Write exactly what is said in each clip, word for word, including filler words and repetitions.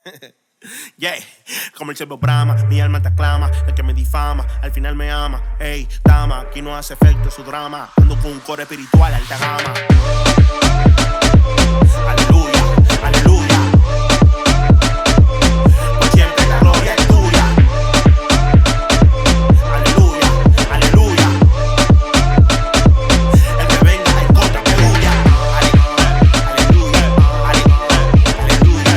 Yeah, como el servo brama, mi alma te aclama, el que me difama, al final me ama. Ey, dama, aquí no hace efecto su drama, ando con un core espiritual alta gama. Aleluya, aleluya, por siempre la gloria es tuya. Aleluya, aleluya, el que venga en contra que huya. Aleluya, aleluya,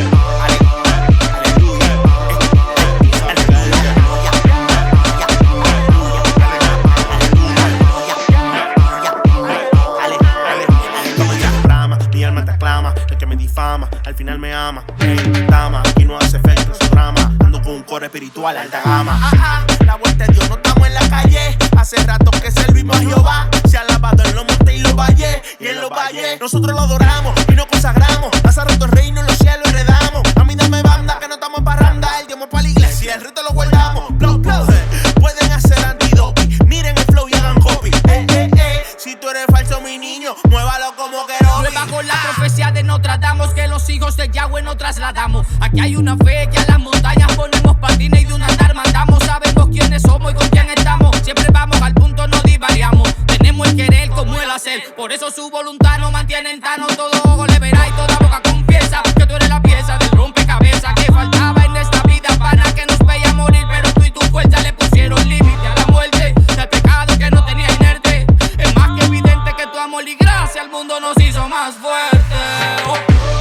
el que me difama, al final me ama. Hey, dama, aquí no hace efecto su drama, ando con un core espiritual alta gama. Ah, ah, la vuelta de Dios, no estamos en la calle. Hace rato que servimos a Jehová, se ha lavado en los montes y los valles. Y en los valles nosotros lo adoramos y nos consagramos. Hace rato el reino en los cielos heredamos. A mí dame banda que no estamos en parranda. El diezmo para la iglesia, el resto lo guardamos. Blow, blow, pueden hacer antidopi, miren el flow y hagan copy. Eh, eh, eh, si tú eres falso mi niño, muévalo como que no. Nueva con la profecía de Notre Dame, que los hijos de Yahweh nos trasladamos. Aquí hay una fe que a las montañas ponemos patines y de un andar mandamos. Sabemos quiénes somos y con quién estamos. Siempre vamos al punto, no divariamos. Tenemos el querer como el hacer, por eso su voluntad nos mantiene en tano. Todo ojo le verá y toda boca confiesa que tú eres la pieza del rompecabezas que faltaba en esta vida para que nos veía morir. Pero tú y tu fuerza le pusieron límite a la muerte del pecado que no tenía inerte. Es más que evidente que tu amor y gracia al mundo nos hizo más fuerte. Oh.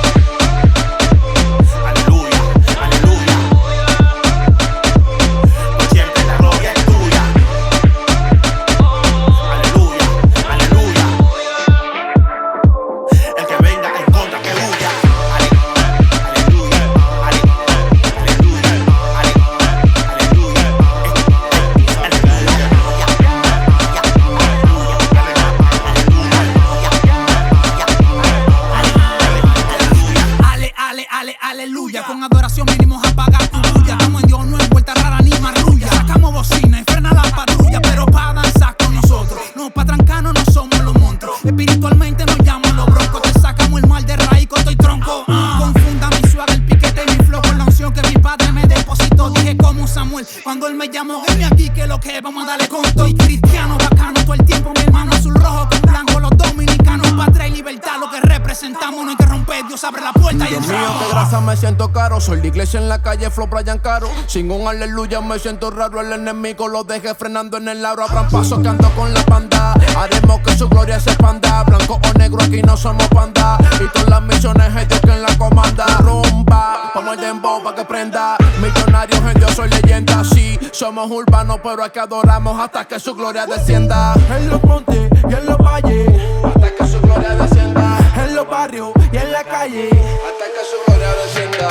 Aleluya, con adoración vinimos a pagar tu bulla. Estamos en Dios, no en vuelta rara ni marrulla. Sacamos bocina y frena la patrulla, pero pa' danzar con nosotros. No, pa' trancarnos no somos los monstruos. Espiritualmente nos llaman los broncos. Te sacamos el mal de raíz, coto y tronco. uh. Confunda mi suave, el piquete y mi flow con la unción que mi padre me depositó. Dije como Samuel, cuando él me llamó, ven aquí que lo que vamos a darle con todo. Y cristiano bacano todo el tiempo, mi hermano azul rojo con blanco. Los dominicanos, patria y libertad, lo que representamos no hay que romper. Dios abre la puerta y Dios mío, qué grasa, me siento caro. Soy la iglesia en la calle, flow Brian Caro. Sin un aleluya me siento raro. El enemigo lo dejé frenando en el aro. Abran paso que ando con la banda. Haremos que su gloria se expanda. Blanco o negro, aquí no somos panda. Y todas las misiones es Dios quien la comanda. Rumba, como el dembow pa' que prenda. Millonarios en Dios, soy leyenda. Sí, somos urbanos, pero aquí adoramos hasta que su gloria descienda. En los montes y en los valles, hasta que su gloria descienda. En los barrios y en la calle, hasta que su gloria descienda.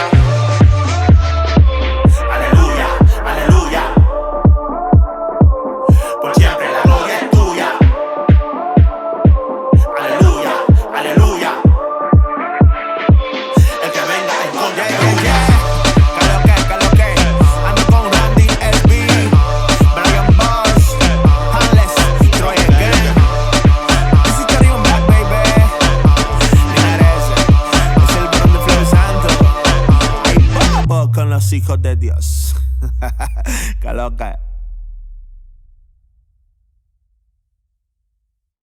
Aleluya, aleluya, por siempre la gloria es tuya. Aleluya, aleluya, el que venga en contra que huya. Que lo que, que lo que, ando con Randy S B, Brian Bosch, Hanles, Troy again. This is Caribbean Black, baby. Es el varón de Flow Santo. Ay, bobo con los hijos de Dios. Que lo que.